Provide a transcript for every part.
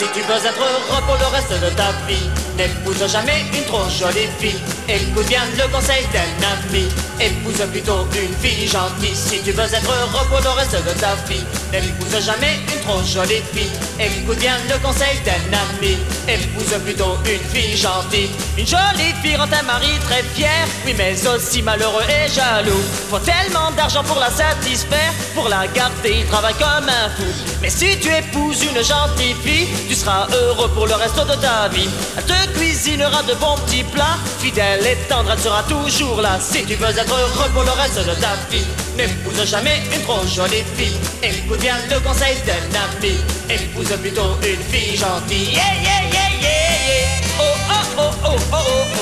Si tu veux être heureux pour le reste de ta vie, n'épouse jamais une trop jolie fille. Écoute bien le conseil d'un ami, épouse plutôt une fille gentille. Si tu veux être heureux pour le reste de ta vie, n'épouse jamais une trop jolie fille. Écoute bien le conseil d'un ami, épouse plutôt une fille gentille. Une jolie fille rend un mari très fier, oui mais aussi malheureux et jaloux. Faut tellement d'argent pour la satisfaire, pour la garder il travaille comme un fou. Mais si tu épouses une gentille fille, tu seras heureux pour le reste de ta vie. Elle te cuisinera de bons petits plats, fidèle et tendre, elle sera toujours là. Si tu veux être heureux pour le reste de ta vie, n'épouse jamais une trop jolie fille. Écoute bien le conseil d'un ami, épouse plutôt une fille gentille. Yeah, yeah, yeah, yeah, yeah. Oh, oh, oh, oh, oh, oh.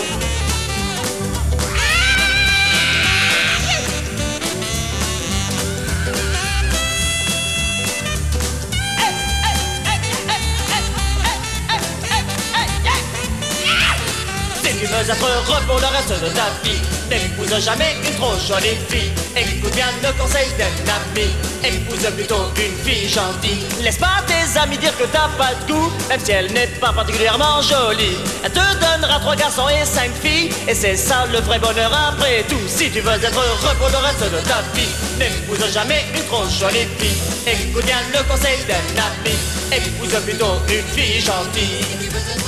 Si tu veux être heureux pour le reste de ta vie, n'épouse jamais une trop jolie fille. Écoute bien le conseil d'un ami, épouse plutôt une fille gentille. Laisse pas tes amis dire que t'as pas de goût, même si elle n'est pas particulièrement jolie. Elle te donnera 3 garçons et 5 filles, et c'est ça le vrai bonheur après tout. Si tu veux être heureux pour le reste de ta vie, n'épouse jamais une trop jolie fille. Écoute bien le conseil d'un ami, épouse plutôt une fille gentille.